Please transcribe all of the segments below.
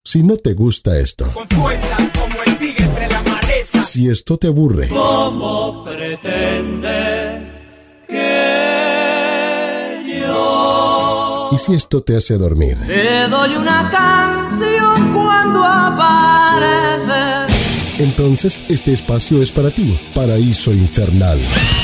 Si no te gusta esto, con fuerza como el tigre entre la maleza. Si esto te aburre, ¿cómo pretende que yo? Y si esto te hace dormir, Te doy una canción cuando apareces. Entonces este espacio es para ti. Paraíso Infernal.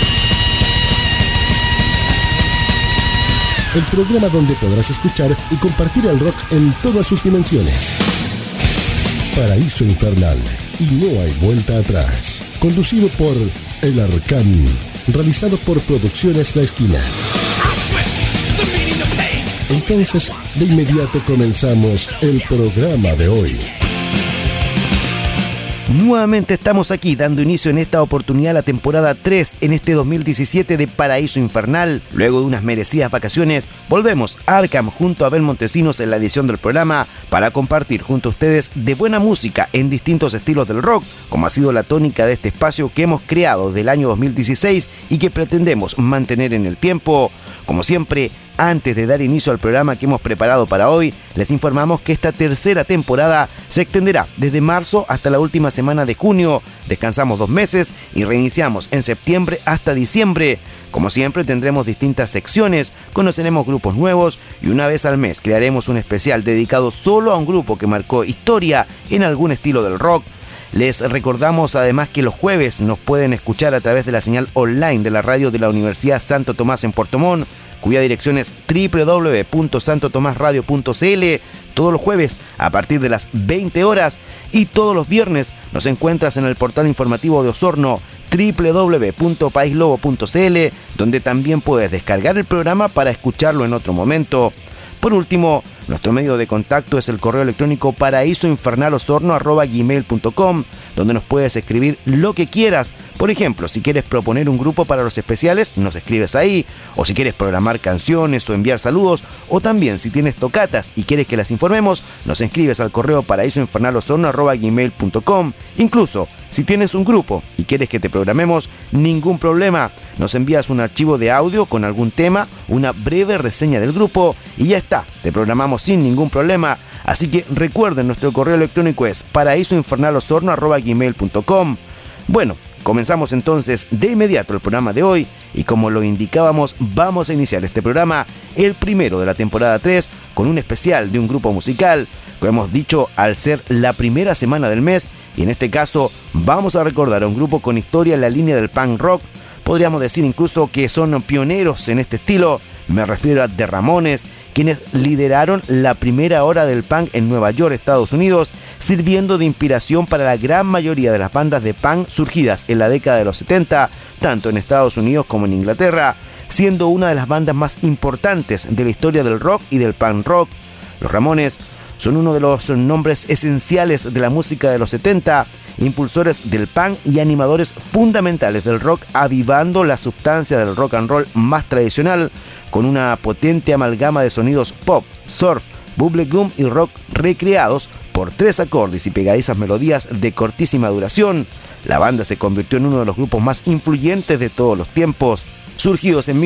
El programa donde podrás escuchar y compartir el rock en todas sus dimensiones. Paraíso Infernal. Y no hay vuelta atrás. Conducido por El Arcán. Realizado por Producciones La Esquina. Entonces, de inmediato comenzamos el programa de hoy. Nuevamente estamos aquí dando inicio en esta oportunidad a la temporada 3 en este 2017 de Paraíso Infernal. Luego de unas merecidas vacaciones, volvemos a Arkham junto a Abel Montesinos en la edición del programa para compartir junto a ustedes de buena música en distintos estilos del rock, como ha sido la tónica de este espacio que hemos creado del año 2016 y que pretendemos mantener en el tiempo. Como siempre, antes de dar inicio al programa que hemos preparado para hoy, les informamos que esta tercera temporada se extenderá desde marzo hasta la última semana de junio. Descansamos 2 meses y reiniciamos en septiembre hasta diciembre. Como siempre, tendremos distintas secciones, conoceremos grupos nuevos y una vez al mes crearemos un especial dedicado solo a un grupo que marcó historia en algún estilo del rock. Les recordamos además que los jueves nos pueden escuchar a través de la señal online de la radio de la Universidad Santo Tomás en Puerto Montt, cuya dirección es www.santotomasradio.cl, todos los jueves a partir de las 20 horas y todos los viernes nos encuentras en el portal informativo de Osorno www.paislobo.cl, donde también puedes descargar el programa para escucharlo en otro momento. Por último, nuestro medio de contacto es el correo electrónico paraísoinfernalosorno@gmail.com, donde nos puedes escribir lo que quieras. Por ejemplo, si quieres proponer un grupo para los especiales, nos escribes ahí, o si quieres programar canciones o enviar saludos, o también si tienes tocatas y quieres que las informemos, nos escribes al correo paraísoinfernalosorno@gmail.com. Incluso, si tienes un grupo y quieres que te programemos, ningún problema. Nos envías un archivo de audio con algún tema, una breve reseña del grupo y ya está, te programamos sin ningún problema. Así que recuerden, nuestro correo electrónico es paraísoinfernalosorno@gmail.com. Bueno, comenzamos entonces de inmediato el programa de hoy y como lo indicábamos, vamos a iniciar este programa, el primero de la temporada 3, con un especial de un grupo musical. Como hemos dicho, al ser la primera semana del mes, y en este caso vamos a recordar a un grupo con historia en la línea del punk rock. Podríamos decir incluso que son pioneros en este estilo. Me refiero a The Ramones, quienes lideraron la primera hora del punk en Nueva York, Estados Unidos, sirviendo de inspiración para la gran mayoría de las bandas de punk surgidas en la década de los 70, tanto en Estados Unidos como en Inglaterra, siendo una de las bandas más importantes de la historia del rock y del punk rock. Los Ramones son uno de los nombres esenciales de la música de los 70, impulsores del punk y animadores fundamentales del rock, avivando la sustancia del rock and roll más tradicional, con una potente amalgama de sonidos pop, surf, bubblegum y rock recreados por 3 acordes y pegadizas melodías de cortísima duración. La banda se convirtió en uno de los grupos más influyentes de todos los tiempos. Surgidos en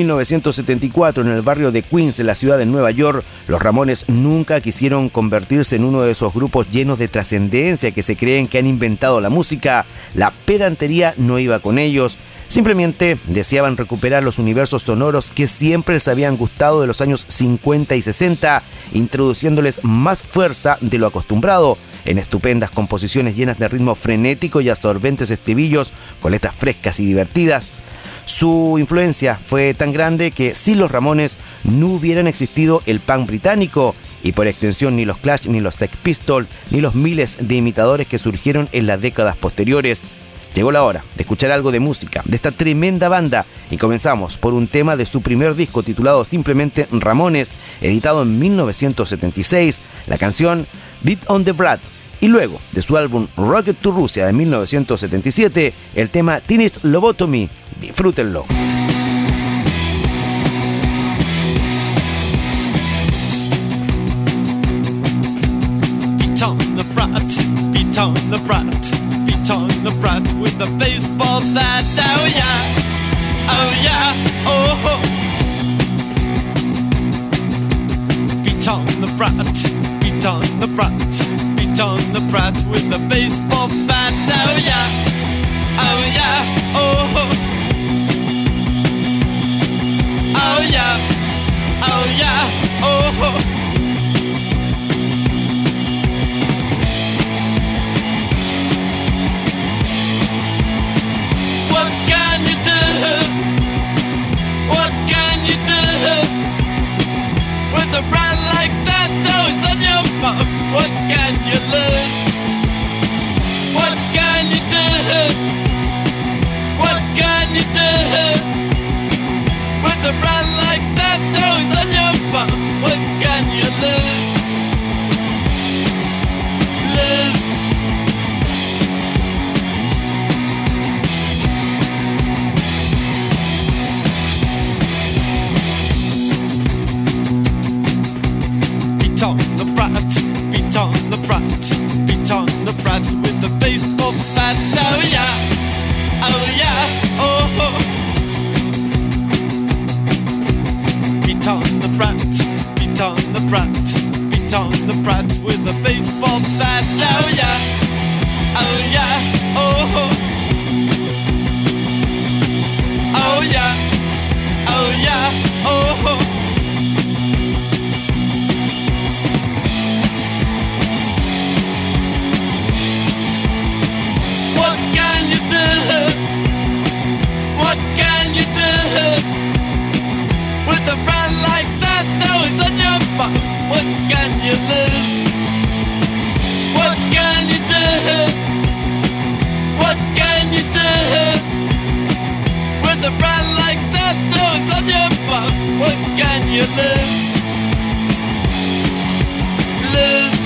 1974 en el barrio de Queens, en la ciudad de Nueva York, los Ramones nunca quisieron convertirse en uno de esos grupos llenos de trascendencia que se creen que han inventado la música. La pedantería no iba con ellos. Simplemente deseaban recuperar los universos sonoros que siempre les habían gustado de los años 50 y 60, introduciéndoles más fuerza de lo acostumbrado, en estupendas composiciones llenas de ritmo frenético y absorbentes estribillos, con letras frescas y divertidas. Su influencia fue tan grande que sin los Ramones no hubieran existido el punk británico y por extensión ni los Clash, ni los Sex Pistols, ni los miles de imitadores que surgieron en las décadas posteriores. Llegó la hora de escuchar algo de música de esta tremenda banda y comenzamos por un tema de su primer disco titulado simplemente Ramones, editado en 1976, la canción Beat on the Brat. Y luego, de su álbum Rocket to Russia de 1977, el tema Teenage Lobotomy. Disfrútenlo. Beat on the brat, beat on the brat, beat on the brat with a baseball bat. Oh yeah, oh yeah, oh. Beat on the brat, beat on the brat, beat beat on the brat with the baseball bat. Oh yeah, oh yeah, oh. Oh yeah, oh yeah, oh. What can you do? What can you do with a brand like that? Oh, it's on your bum. What can you lose? What can you do? What can you do with a brand like that? Oh, it's on your bum. What can you lose? Lose. Beat on the brat, beat on the brat, beat on the brat with the baseball bat. Oh yeah, oh yeah, oh. Beat on the brat, beat on the brat, beat on the brat with the baseball bat. Oh yeah, oh yeah, oh. Oh yeah, oh yeah, oh. What can you do? What can you do with a brand like that? Oh, it's on your butt. What can you lose? What can you do? What can you do with a brand like that? Oh, it's on your butt. What can you lose? Lose.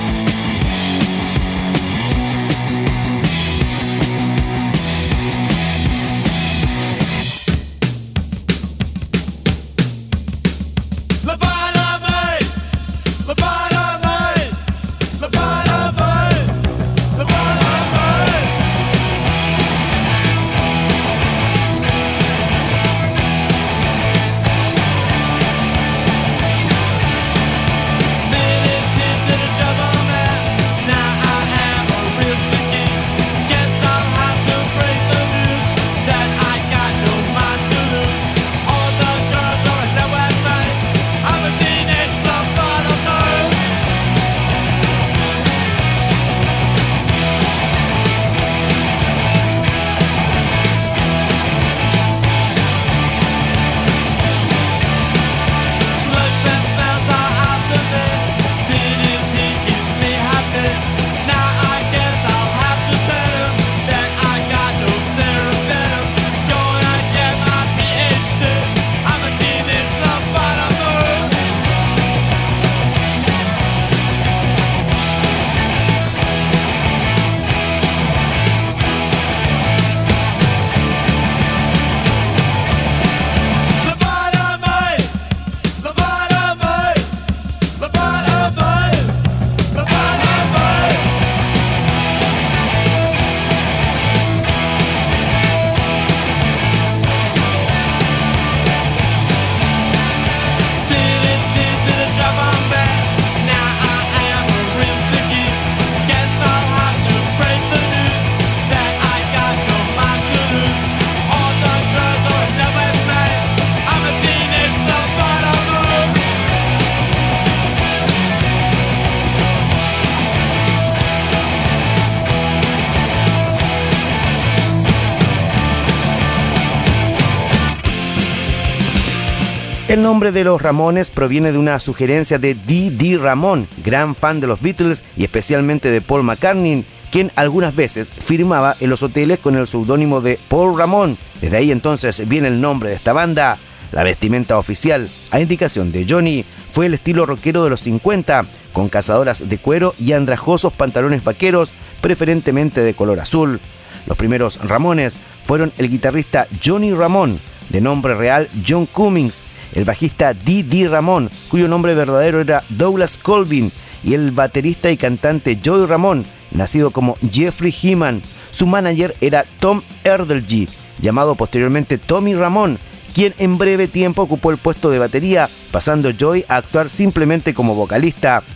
El nombre de los Ramones proviene de una sugerencia de D.D. Ramón, gran fan de los Beatles y especialmente de Paul McCartney, quien algunas veces firmaba en los hoteles con el seudónimo de Paul Ramón. Desde ahí entonces viene el nombre de esta banda. La vestimenta oficial, a indicación de Johnny, fue el estilo rockero de los 50, con cazadoras de cuero y andrajosos pantalones vaqueros, preferentemente de color azul. Los primeros Ramones fueron el guitarrista Johnny Ramón, de nombre real John Cummings, el bajista D.D. Ramón, cuyo nombre verdadero era Douglas Colvin, y el baterista y cantante Joey Ramón, nacido como Jeffrey Heeman. Su manager era Tom Erdelji, llamado posteriormente Tommy Ramón, quien en breve tiempo ocupó el puesto de batería, pasando Joey a actuar simplemente como vocalista.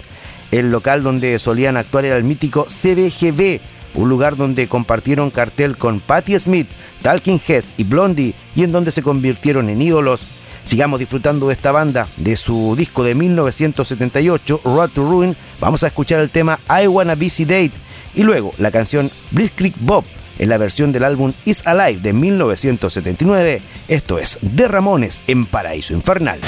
El local donde solían actuar era el mítico CBGB, un lugar donde compartieron cartel con Patti Smith, Talking Heads y Blondie, y en donde se convirtieron en ídolos. Sigamos disfrutando de esta banda. De su disco de 1978, Road to Ruin, vamos a escuchar el tema I Wanna Be Sedate y luego la canción Blitzkrieg Bob en la versión del álbum Is Alive de 1979. Esto es The Ramones en Paraíso Infernal.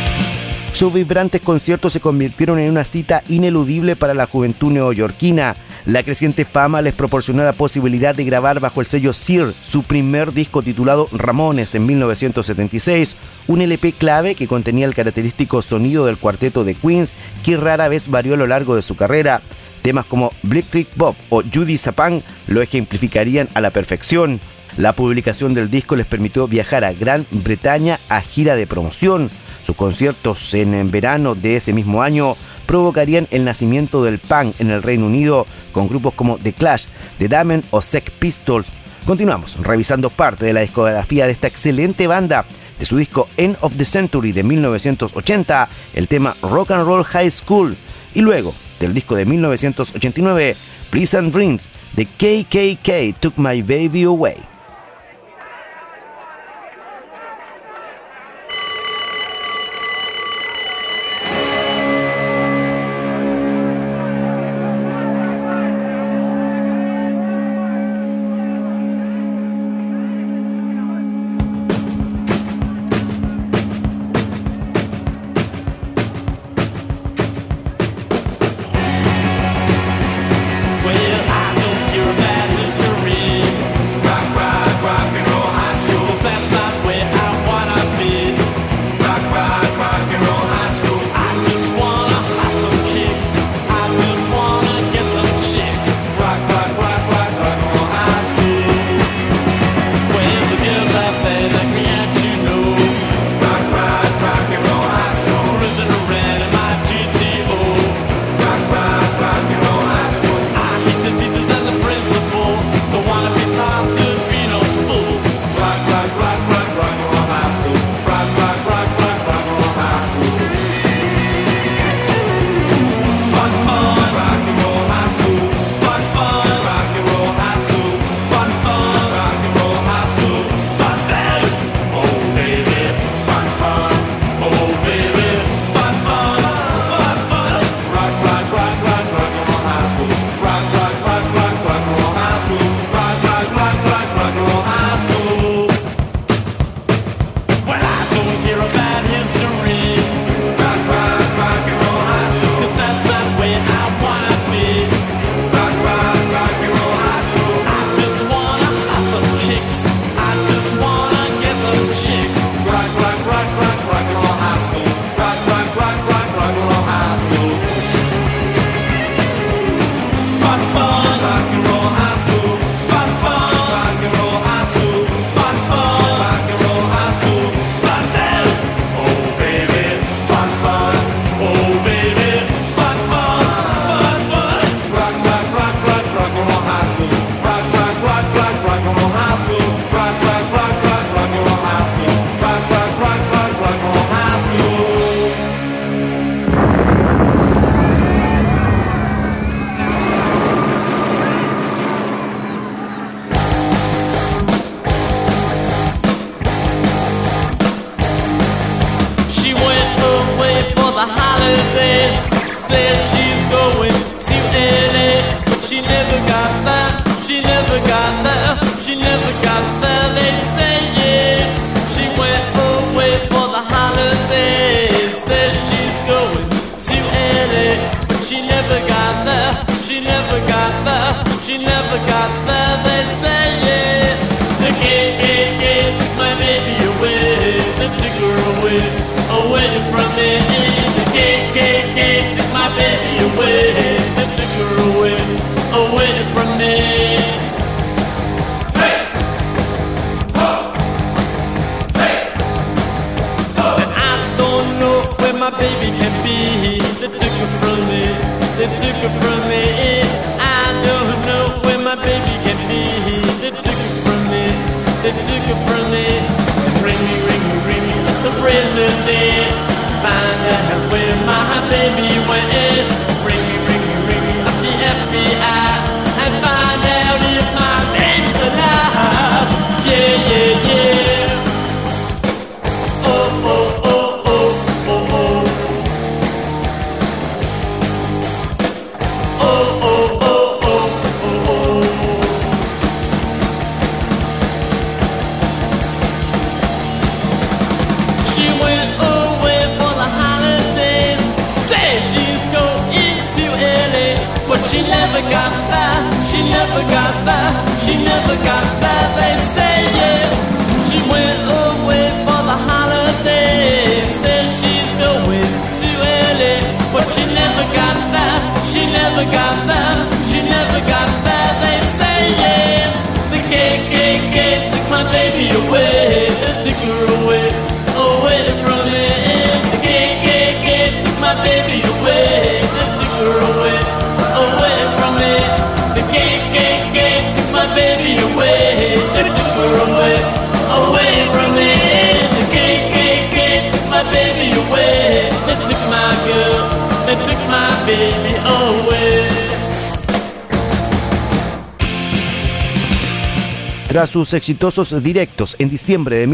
Sus vibrantes conciertos se convirtieron en una cita ineludible para la juventud neoyorquina. La creciente fama les proporcionó la posibilidad de grabar bajo el sello Sear su primer disco titulado Ramones en 1976, un LP clave que contenía el característico sonido del cuarteto de Queens que rara vez varió a lo largo de su carrera. Temas como Blick Creek Bob o Judy Sapang lo ejemplificarían a la perfección. La publicación del disco les permitió viajar a Gran Bretaña a gira de promoción. Sus conciertos en verano de ese mismo año provocarían el nacimiento del punk en el Reino Unido con grupos como The Clash, The Damned o Sex Pistols. Continuamos revisando parte de la discografía de esta excelente banda. De su disco End of the Century de 1980, el tema Rock and Roll High School, y luego del disco de 1989, Pleasant Dreams de KKK Took My Baby Away. She went away for the holidays. Say she's going she never got there. She never got there. She never got there. They say, yeah, she went away for the holidays. Says she's going to LA, but she never got there. She never got there. She never got there. They say, yeah, the KKK took my baby away. They took her away, away from me. The KKK took my baby away. They took her away, away from me. The KKK took my baby away. They took her away, away from me. The KKK took my baby away. They took my girl. They took my baby away. Tras sus exitosos directos en diciembre de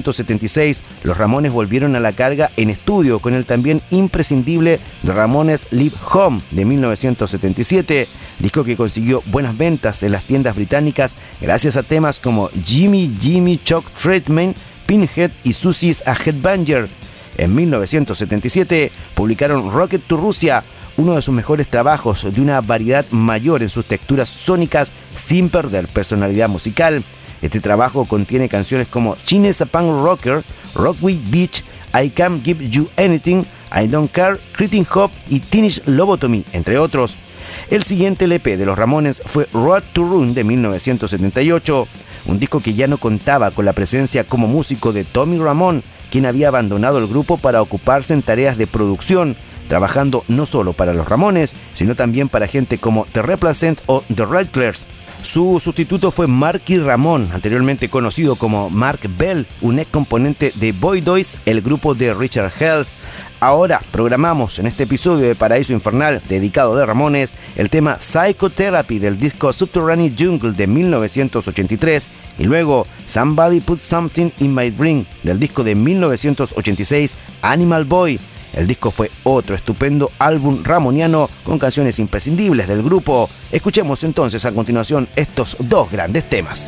1976, los Ramones volvieron a la carga en estudio con el también imprescindible The Ramones Live Home de 1977, disco que consiguió buenas ventas en las tiendas británicas gracias a temas como Jimmy Jimmy Shock Treatment, Pinhead y Susie's a Headbanger. En 1977 publicaron Rocket to Russia, uno de sus mejores trabajos de una variedad mayor en sus texturas sónicas sin perder personalidad musical. Este trabajo contiene canciones como China's a Punk Rocker, Rockaway Beach, I Can't Give You Anything, I Don't Care, Cretin Hop y Teenage Lobotomy, entre otros. El siguiente LP de los Ramones fue Road to Ruin de 1978, un disco que ya no contaba con la presencia como músico de Tommy Ramone, quien había abandonado el grupo para ocuparse en tareas de producción, trabajando no solo para los Ramones, sino también para gente como The Replacement o The Rattlers. Su sustituto fue Marky Ramone, anteriormente conocido como Mark Bell, un ex componente de Boy Toys, el grupo de Richard Hales. Ahora programamos en este episodio de Paraíso Infernal, dedicado de Ramones, el tema Psychotherapy del disco Subterranean Jungle de 1983 y luego Somebody Put Something in My Drink del disco de 1986 Animal Boy. El disco fue otro estupendo álbum ramoniano con canciones imprescindibles del grupo. Escuchemos entonces a continuación estos dos grandes temas.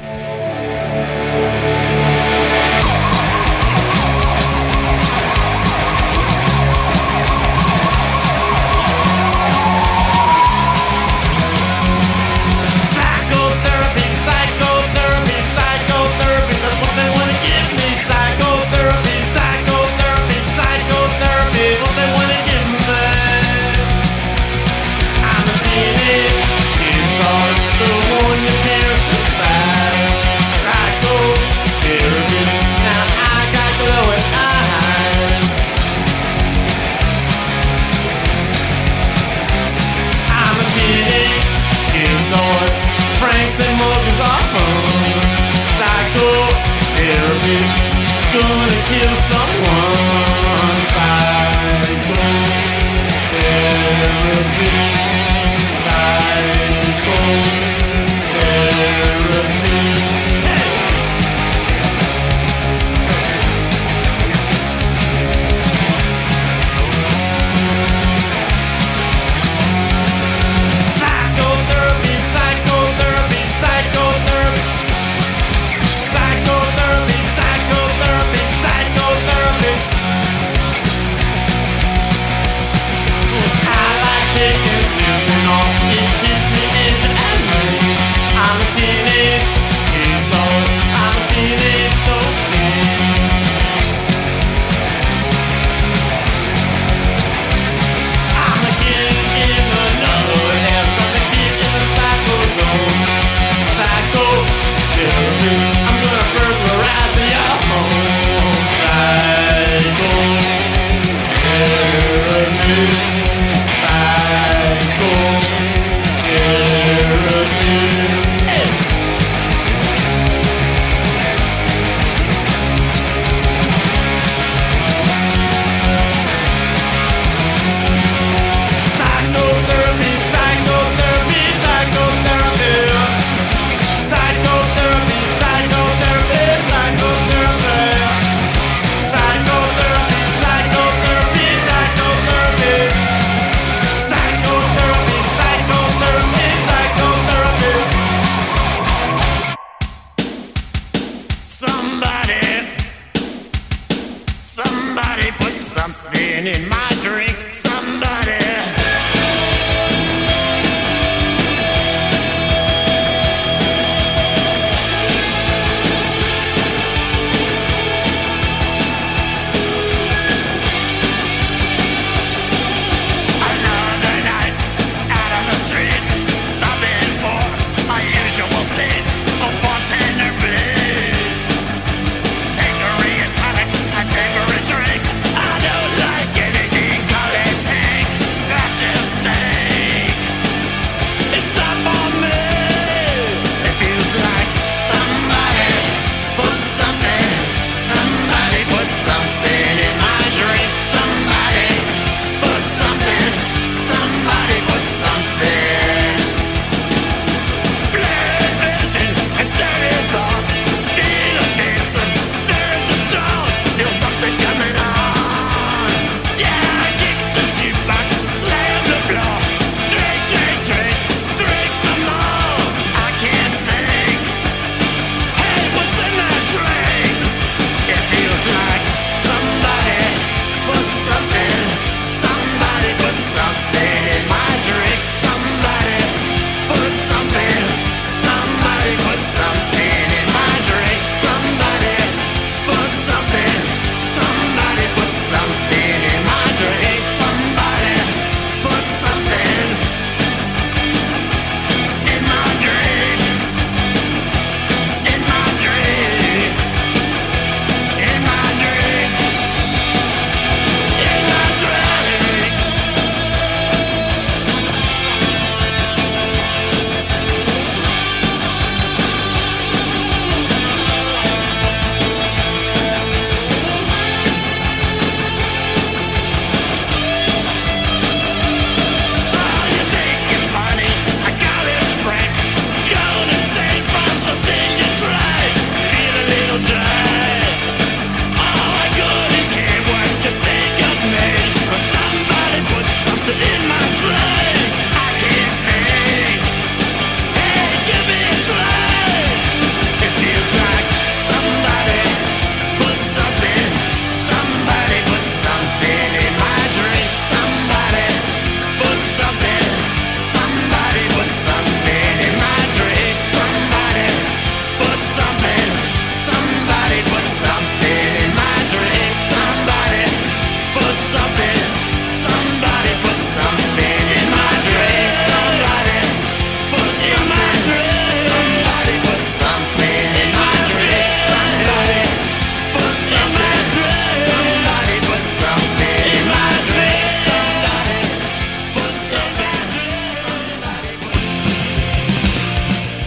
something in my drink. Somebody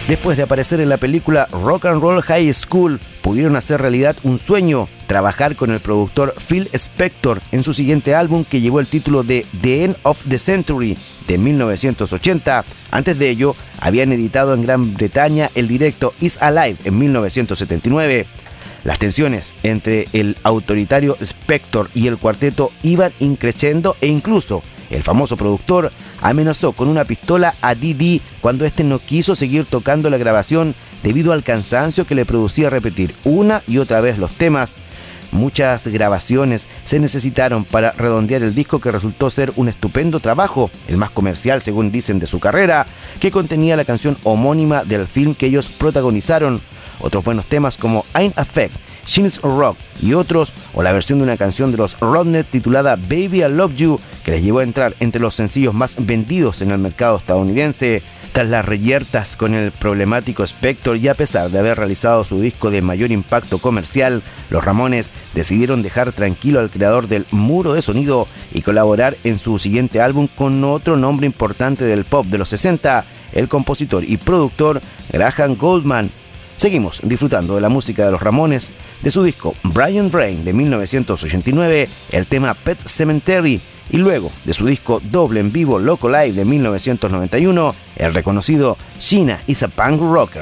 Después de aparecer en la película Rock and Roll High School, pudieron hacer realidad un sueño, trabajar con el productor Phil Spector en su siguiente álbum que llevó el título de The End of the Century de 1980. Antes de ello, habían editado en Gran Bretaña el directo Is Alive en 1979. Las tensiones entre el autoritario Spector y el cuarteto iban increciendo e incluso el famoso productor amenazó con una pistola a Dee cuando este no quiso seguir tocando la grabación debido al cansancio que le producía repetir una y otra vez los temas. Muchas grabaciones se necesitaron para redondear el disco, que resultó ser un estupendo trabajo, el más comercial según dicen de su carrera, que contenía la canción homónima del film que ellos protagonizaron. Otros buenos temas como Ain't Affect, Shins Rock y otros, o la versión de una canción de los Ronettes titulada Baby I Love You, que les llevó a entrar entre los sencillos más vendidos en el mercado estadounidense. Tras las reyertas con el problemático Spector y a pesar de haber realizado su disco de mayor impacto comercial, los Ramones decidieron dejar tranquilo al creador del muro de sonido y colaborar en su siguiente álbum con otro nombre importante del pop de los 60, el compositor y productor Graham Gouldman. Seguimos disfrutando de la música de los Ramones, de su disco Brian Rain de 1989, el tema Pet Cemetery, y luego de su disco doble en vivo Loco Live de 1991, el reconocido Sheena is a Punk Rocker.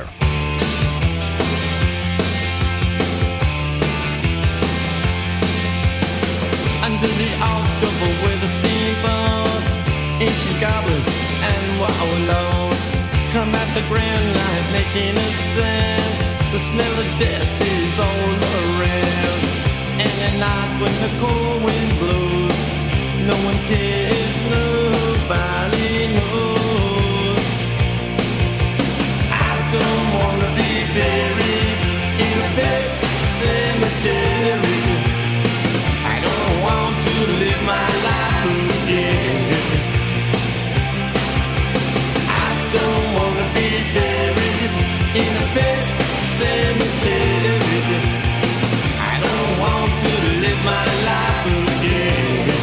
Under the October with the steamboats, ancient goblins and wallows come at the grand light making a sound. The smell of death is all around. And at night when the cold wind blows, no one cares, nobody knows. I don't wanna be buried in a pet cemetery. I don't want to live my life again. I don't wanna be buried in a pet cemetery. I don't want to live my life again.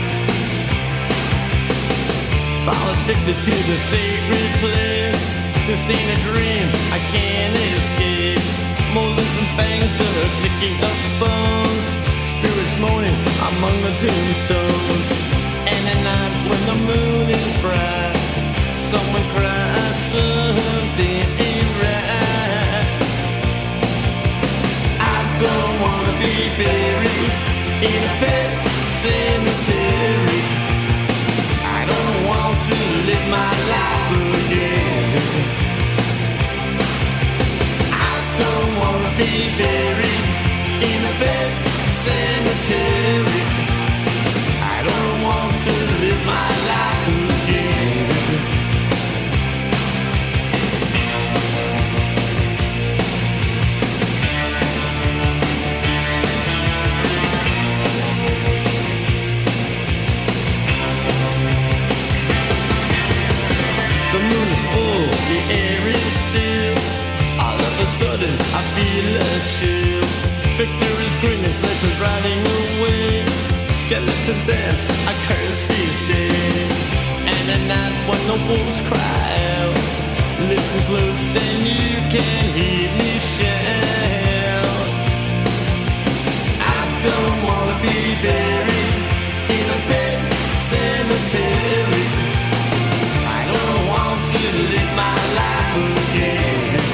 Fall addicted to the sacred place. This ain't a dream, I can't escape. Molars and fangs, the clicking of bones. Spirits moaning among the tombstones. And at night when the moon is bright, someone cries, something ain't right. I don't wanna be buried in a pet cemetery. I don't want to live my life again. I don't wanna be buried in a pet cemetery. I don't want to live my life again. The moon is full, the air is still. All of a sudden I feel a chill. Victor is grinning, flesh is riding away. Skeleton dance, I curse these days. And at night when the wolves cry out, listen close and you can hear me shout. I don't wanna be buried in a pet cemetery. I don't want to live my life again.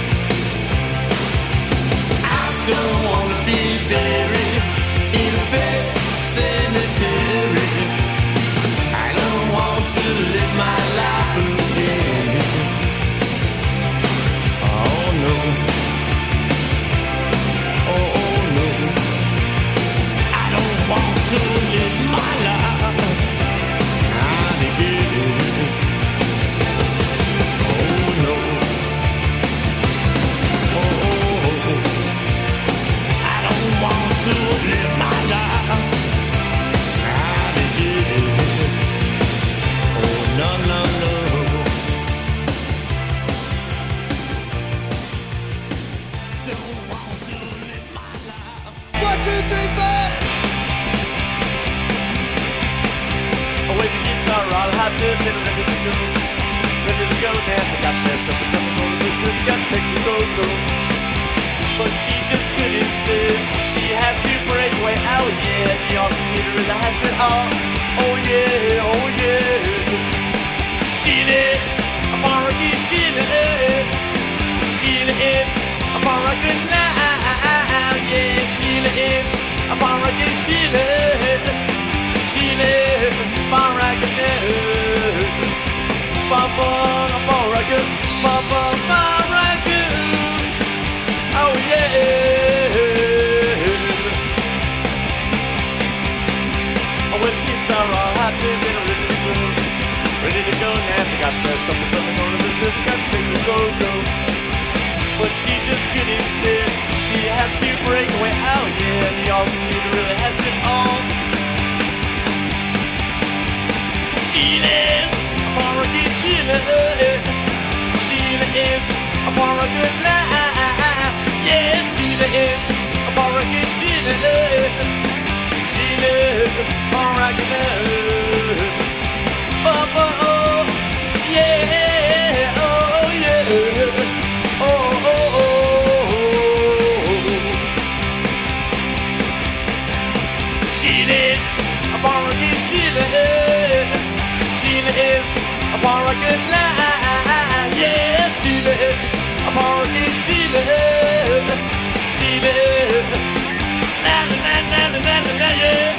I don't wanna be buried in a pet cemetery. I don't want to live my life again. Oh no. Oh no. I don't want to live my life again. Oh no. Oh, I don't want to live my life again. Oh no, no, no. Don't want to live my life. 1, 2, 3, 4. Away the guitar, I'll have to be ready to go. Ready to go. go now. They got their supper, tell me go to the discotheque and go. But she just couldn't stay. She had to break away. Oh yeah, New York City really has it all. Oh yeah, oh yeah. Sheila is a Moroccan, Sheila is. Sheila is a Moroccan now. Yeah, Sheila is a Moroccan, Sheila is. Sheila is a Moroccan now. Papa, a Moroccan, Papa, Moroccan. Oh yeah. Oh, when the kids are all happy, they're ready to go. Ready to go now. They got dressed up and something on the discotheque to go. But she just couldn't stay. She had to break away. Oh yeah, New York City really has it all. Sheila is a Moroccan, Sheila is. Sheila is a Moroccan now. Yeah, Sheila is a Moroccan, Sheila is. Sheila is a Moroccan now. Oh, oh, oh, yeah, oh, yeah, oh, oh, oh. Sheila is a Moroccan, Sheila is. Sheila is a Moroccan now. Yeah, Sheila is a Moroccan, Sheila is. Sheila is. Na na na na na na yeah.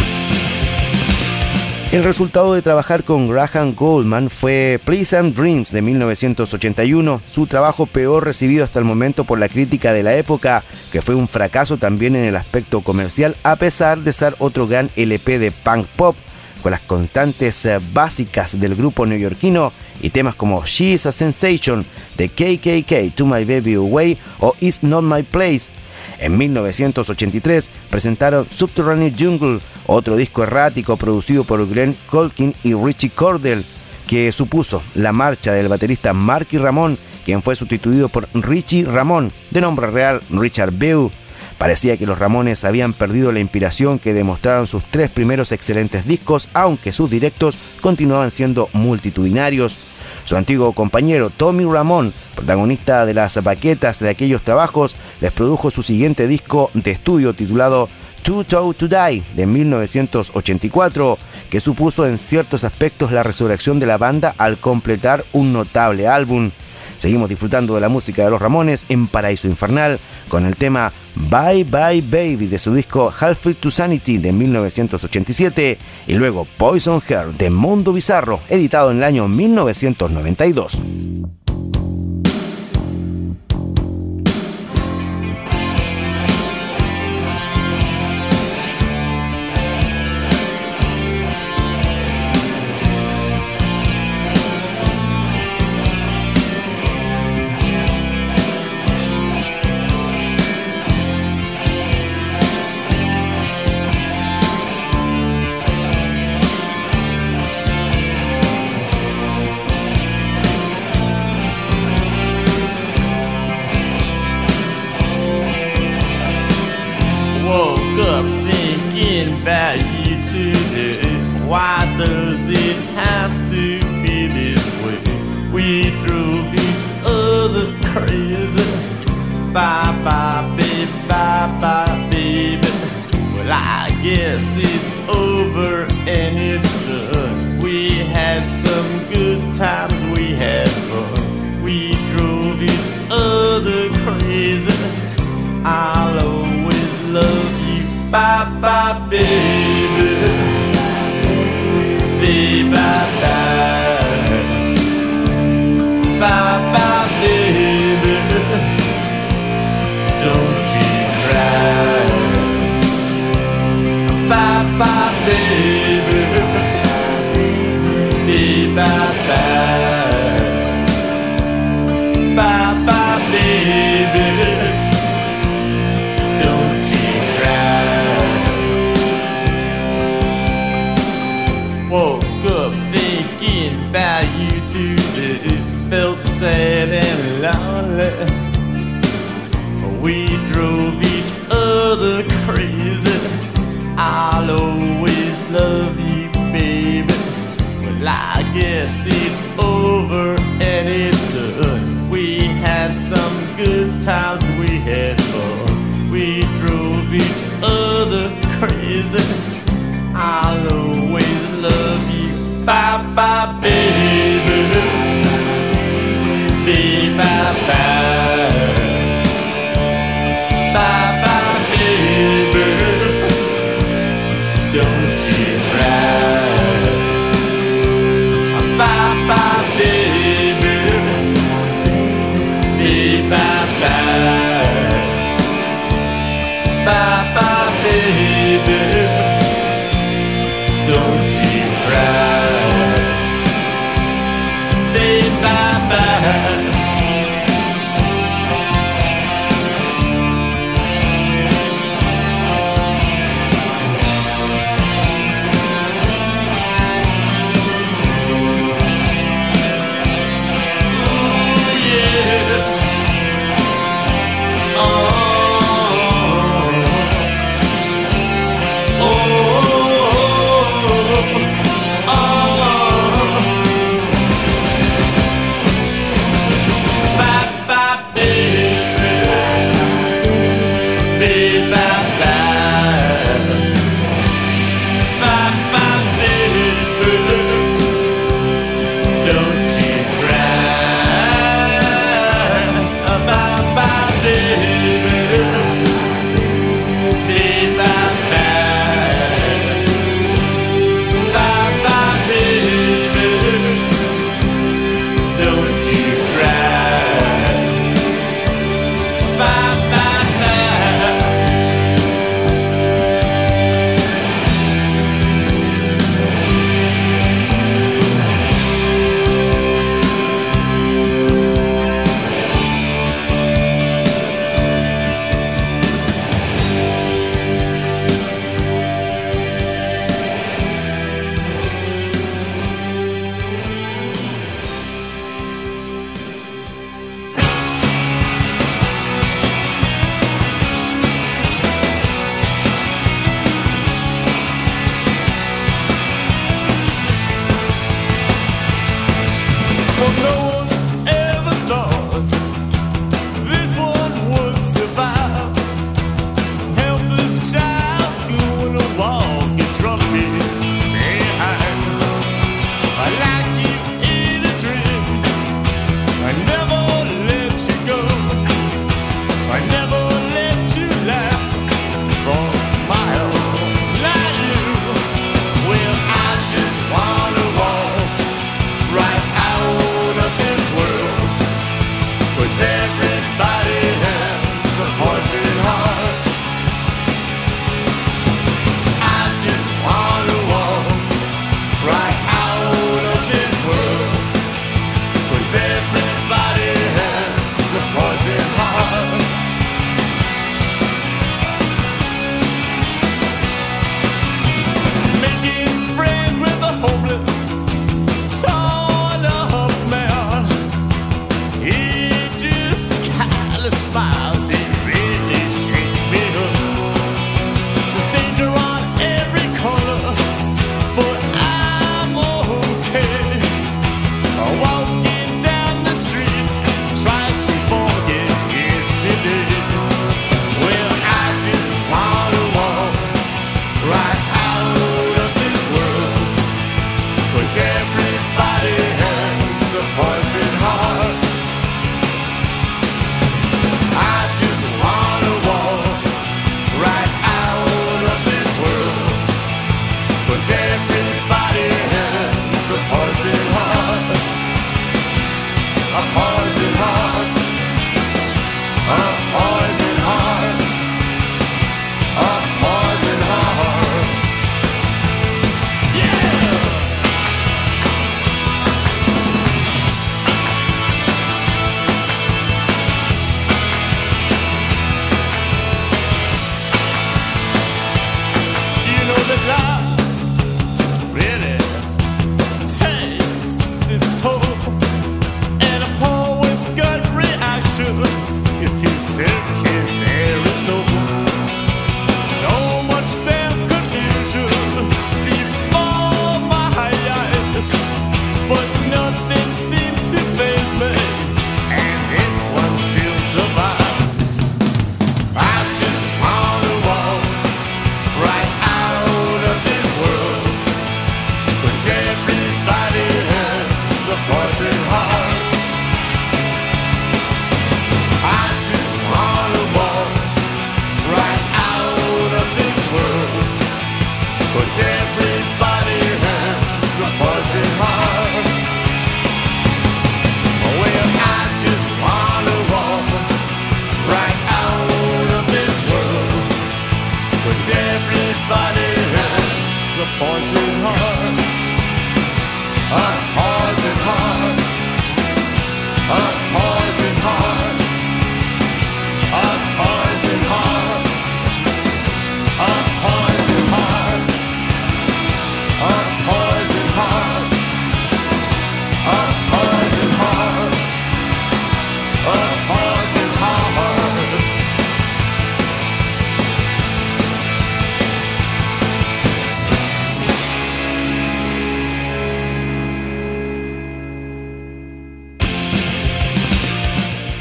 El resultado de trabajar con Graham Gouldman fue Pleasant Dreams de 1981, su trabajo peor recibido hasta el momento por la crítica de la época, que fue un fracaso también en el aspecto comercial, a pesar de ser otro gran LP de punk pop, con las constantes básicas del grupo neoyorquino y temas como She's a Sensation, de KKK, To My Baby Away o It's Not My Place. En 1983 presentaron Subterranean Jungle, otro disco errático producido por Glenn Colkin y Richie Cordell, que supuso la marcha del baterista Marky Ramone, quien fue sustituido por Richie Ramone, de nombre real Richard Bew. Parecía que los Ramones habían perdido la inspiración que demostraron sus tres primeros excelentes discos, aunque sus directos continuaban siendo multitudinarios. Su antiguo compañero Tommy Ramone, protagonista de las baquetas de aquellos trabajos, les produjo su siguiente disco de estudio titulado Too Tall to Die de 1984, que supuso en ciertos aspectos la resurrección de la banda al completar un notable álbum. Seguimos disfrutando de la música de los Ramones en Paraíso Infernal con el tema Bye Bye Baby de su disco Halfway to Sanity de 1987 y luego Poison Heart de Mundo Bizarro, editado en el año 1992. Why does it have to be this way? We drove each other crazy. Bye bye baby. Well, I guess it's over and it's done. We had some good times, we had fun. We drove each other crazy. I'll always love you. Bye bye baby. Bye bye, bye bye, baby. Don't you cry. Bye bye, baby. Bye bye, bye bye, baby. Don't you cry. Woke up thinking about you today. Felt sad and lonely. We drove each other crazy. I'll always love you, baby. Well, I guess it's over. times we had fun. We drove each other crazy. I'll always love you. Bye bye, baby. Baby, bye bye. Bye bye, baby. Don't you cry. Bye bye, baby. Baby, bye bye. Bye bye, baby. Don't you cry. Baby, bye bye.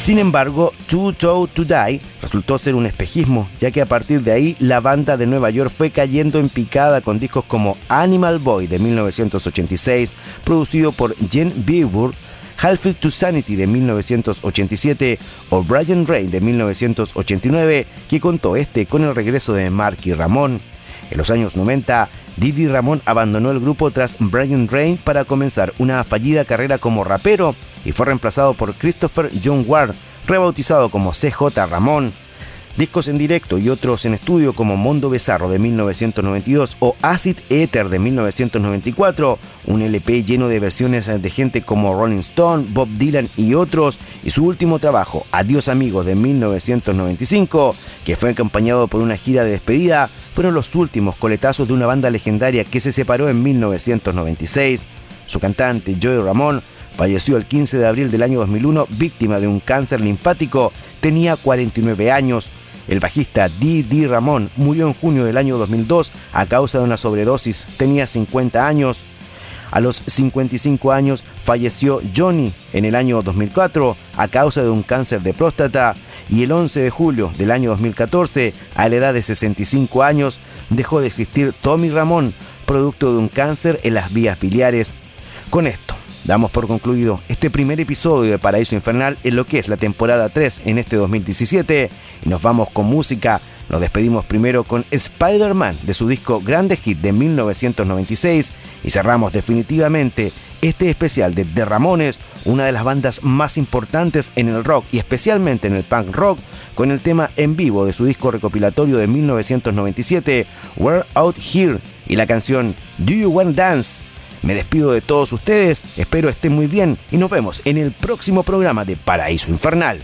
Sin embargo, Too Tall to Die resultó ser un espejismo, ya que a partir de ahí la banda de Nueva York fue cayendo en picada con discos como Animal Boy de 1986, producido por Jen Bieber, Half It to Sanity de 1987 o Brian Ray de 1989, que contó con el regreso de Marky Ramone. En los años 90, Didi Ramón abandonó el grupo tras Brian Ray para comenzar una fallida carrera como rapero y fue reemplazado por Christopher John Ward, rebautizado como CJ Ramón. Discos en directo y otros en estudio como Mondo Bizarro de 1992 o Acid Ether de 1994, un LP lleno de versiones de gente como Rolling Stone, Bob Dylan y otros, y su último trabajo, Adiós Amigos de 1995, que fue acompañado por una gira de despedida, fueron los últimos coletazos de una banda legendaria que se separó en 1996. Su cantante, Joey Ramone, falleció el 15 de abril del año 2001 víctima de un cáncer linfático. Tenía 49 años. El bajista Didi Ramón murió en junio del año 2002 a causa de una sobredosis. Tenía 50 años. A los 55 años falleció Johnny en el año 2004 a causa de un cáncer de próstata. Y el 11 de julio del año 2014, a la edad de 65 años, dejó de existir Tommy Ramón, producto de un cáncer en las vías biliares. Con esto, damos por concluido este primer episodio de Paraíso Infernal en lo que es la temporada 3 en este 2017 y nos vamos con música. Nos despedimos primero con Spider-Man de su disco Grande Hit de 1996 y cerramos definitivamente este especial de The Ramones, una de las bandas más importantes en el rock y especialmente en el punk rock, con el tema en vivo de su disco recopilatorio de 1997 We're Out Here y la canción Do You Want Dance. Me despido de todos ustedes, espero estén muy bien y nos vemos en el próximo programa de Paraíso Infernal.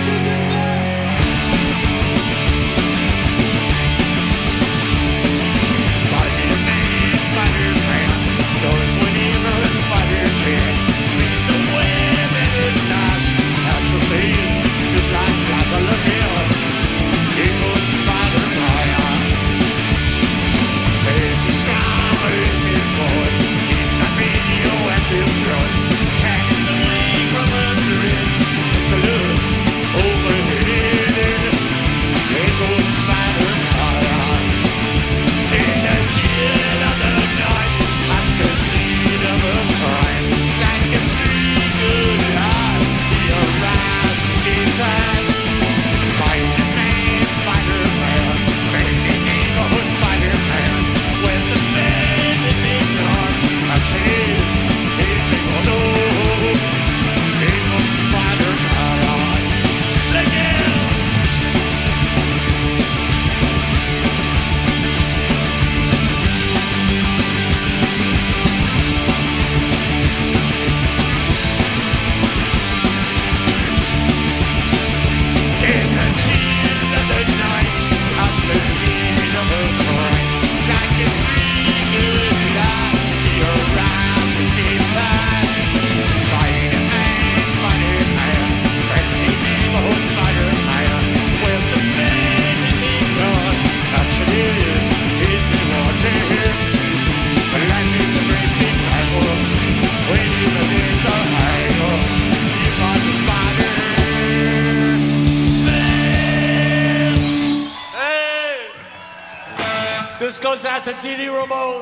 This goes out to Didi Ramone.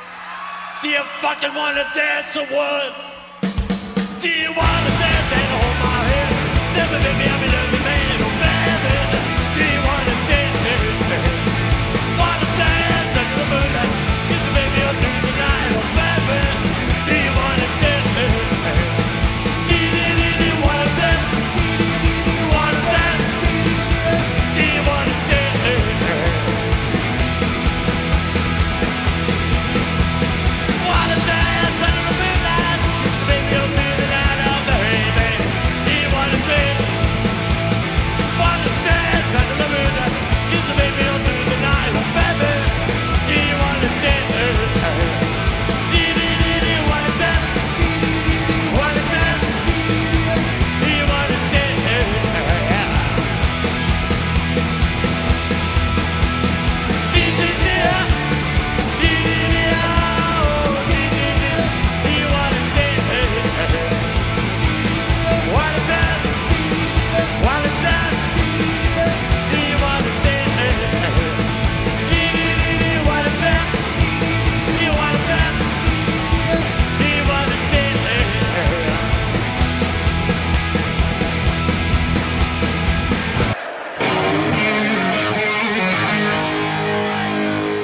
Do you fucking wanna dance or what? Do you wanna dance and hold my hand? Tell me, baby, I'm a lovely man, oh baby. Do you wanna dance, baby? Wanna dance under the moonlight? Kiss me, baby, all through the night, oh baby. Do you wanna dance, baby? Do you wanna dance? Do you wanna dance? Do you wanna dance, baby?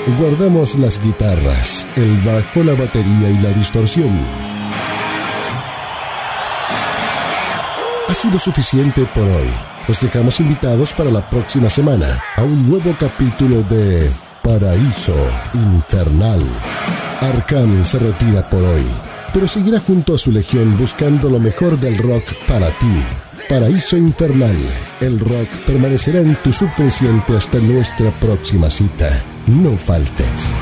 Guardamos las guitarras, el bajo, la batería y la distorsión. Ha sido suficiente por hoy. Los dejamos invitados para la próxima semana a un nuevo capítulo de Paraíso Infernal. Arkham se retira por hoy, pero seguirá junto a su legión buscando lo mejor del rock para ti. Paraíso Infernal. El rock permanecerá en tu subconsciente hasta nuestra próxima cita. No faltes.